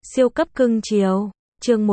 Siêu cấp cưng chiều. Chương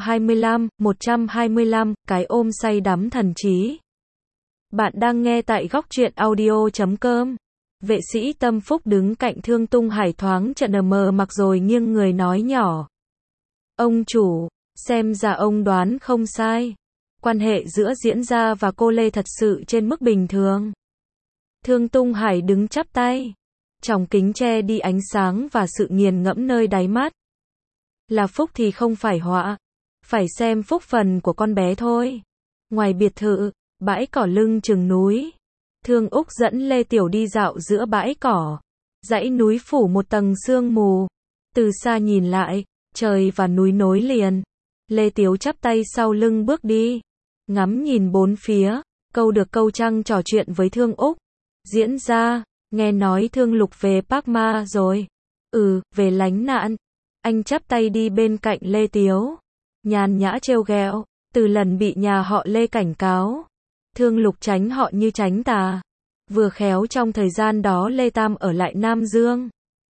125, cái ôm say đắm thần trí. Bạn đang nghe tại góc truyện audio.com. Vệ sĩ Tâm Phúc đứng cạnh Thương Tung Hải thoáng chợt mờ mặc rồi nghiêng người nói nhỏ. Ông chủ, xem ra ông đoán không sai. Quan hệ giữa Diễn Gia và cô Lê thật sự trên mức bình thường. Thương Tung Hải đứng chắp tay. Tròng kính che đi ánh sáng và sự nghiền ngẫm nơi đáy mắt. Là phúc thì không phải họa. Phải xem phúc phần của con bé thôi. Ngoài biệt thự, bãi cỏ lưng chừng núi. Thương Úc dẫn Lê Tiểu đi dạo giữa bãi cỏ. Dãy núi phủ một tầng sương mù. Từ xa nhìn lại, trời và núi nối liền. Lê Tiểu chắp tay sau lưng bước đi. Ngắm nhìn bốn phía, câu được câu trăng trò chuyện với Thương Úc. Diễn Gia, nghe nói Thương Lục về Park Ma rồi. Về lánh nạn. Anh chắp tay đi bên cạnh Lê Tiếu. Nhàn nhã trêu ghẹo, từ lần bị nhà họ Lê cảnh cáo. Thương Lục tránh họ như tránh tà. Vừa khéo trong thời gian đó Lê Tam ở lại Nam Dương.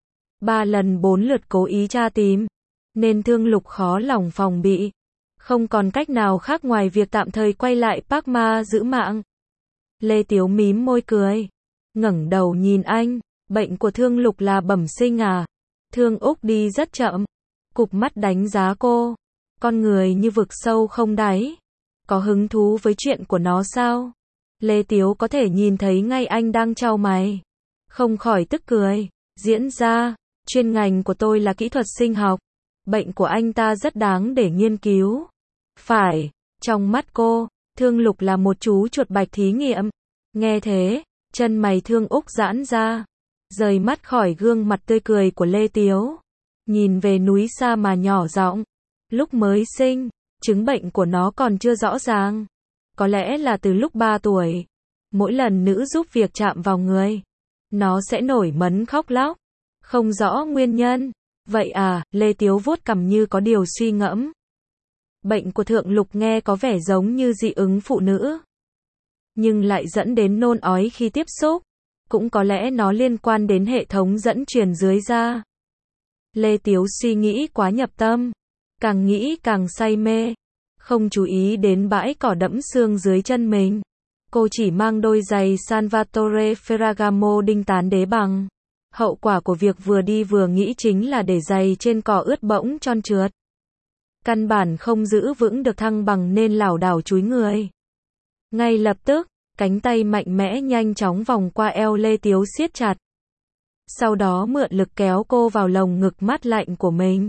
3 lần 4 lượt cố ý tra tìm. Nên Thương Lục khó lòng phòng bị. Không còn cách nào khác ngoài việc tạm thời quay lại Park Ma giữ mạng. Lê Tiếu mím môi cười. Ngẩng đầu nhìn anh. Bệnh của Thương Lục là bẩm sinh à? Thương Úc đi rất chậm. Cụp mắt đánh giá cô. Con người như vực sâu không đáy. Có hứng thú với chuyện của nó sao? Lê Tiếu có thể nhìn thấy ngay anh đang chau mày. Không khỏi tức cười. Diễn Gia, chuyên ngành của tôi là kỹ thuật sinh học. Bệnh của anh ta rất đáng để nghiên cứu. Phải, trong mắt cô, Thương Lục là một chú chuột bạch thí nghiệm. Nghe thế, chân mày Thương Úc giãn ra. Rời mắt khỏi gương mặt tươi cười của Lê Tiếu. Nhìn về núi xa mà nhỏ giọng. Lúc mới sinh, chứng bệnh của nó còn chưa rõ ràng. Có lẽ là từ lúc 3 tuổi. Mỗi lần nữ giúp việc chạm vào người, nó sẽ nổi mấn khóc lóc. Không rõ nguyên nhân. Vậy à, Lê Tiếu vuốt cằm như có điều suy ngẫm. Bệnh của Thượng Lục nghe có vẻ giống như dị ứng phụ nữ. Nhưng lại dẫn đến nôn ói khi tiếp xúc. Cũng có lẽ nó liên quan đến hệ thống dẫn truyền dưới da. Lê Tiếu suy nghĩ quá nhập tâm. Càng nghĩ càng say mê. Không chú ý đến bãi cỏ đẫm sương dưới chân mình. Cô chỉ mang đôi giày Salvatore Ferragamo đinh tán đế bằng. Hậu quả của việc vừa đi vừa nghĩ chính là để giày trên cỏ ướt bỗng trơn trượt. Căn bản không giữ vững được thăng bằng nên lảo đảo chúi người. Ngay lập tức, cánh tay mạnh mẽ nhanh chóng vòng qua eo Lê Tiếu siết chặt. Sau đó mượn lực kéo cô vào lồng ngực mát lạnh của mình.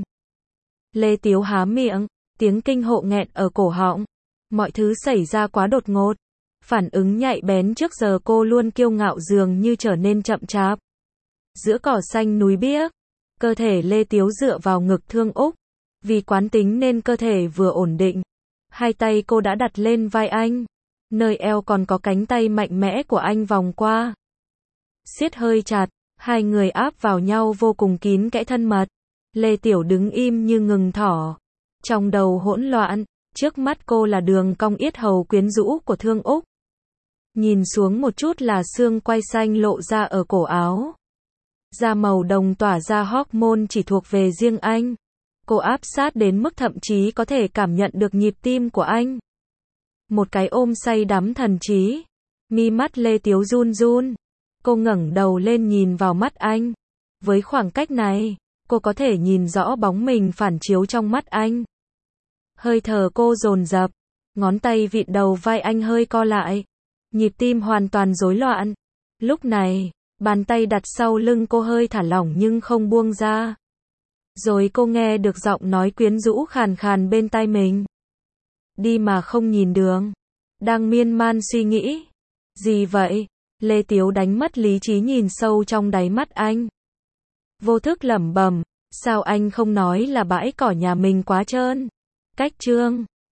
Lê Tiếu há miệng, tiếng kinh hộ nghẹn ở cổ họng. Mọi thứ xảy ra quá đột ngột. Phản ứng nhạy bén trước giờ cô luôn kiêu ngạo dường như trở nên chậm chạp. Giữa cỏ xanh núi biếc, cơ thể Lê Tiếu dựa vào ngực Thương Úc. Vì quán tính nên cơ thể vừa ổn định. Hai tay cô đã đặt lên vai anh. Nơi eo còn có cánh tay mạnh mẽ của anh vòng qua. Siết hơi chặt, hai người áp vào nhau vô cùng kín kẽ thân mật. Lê Tiểu đứng im như ngừng thở. Trong đầu hỗn loạn, trước mắt cô là đường cong yết hầu quyến rũ của Thương Úc. Nhìn xuống một chút là xương quai xanh lộ ra ở cổ áo. Da màu đồng tỏa ra hormone chỉ thuộc về riêng anh. Cô áp sát đến mức thậm chí có thể cảm nhận được nhịp tim của anh. Một cái ôm say đắm thần trí. Mi mắt Lê Tiếu run run. Cô ngẩng đầu lên nhìn vào mắt anh. Với khoảng cách này, cô có thể nhìn rõ bóng mình phản chiếu trong mắt anh. Hơi thở cô dồn dập. Ngón tay vịn đầu vai anh hơi co lại. Nhịp tim hoàn toàn rối loạn. Lúc này, bàn tay đặt sau lưng cô hơi thả lỏng nhưng không buông ra. Rồi cô nghe được giọng nói quyến rũ khàn khàn bên tai mình. Đi mà không nhìn đường. Đang miên man suy nghĩ. Gì vậy? Lê Tiếu đánh mất lý trí nhìn sâu trong đáy mắt anh. Vô thức lẩm bẩm, sao anh không nói là bãi cỏ nhà mình quá trơn? Cách trương.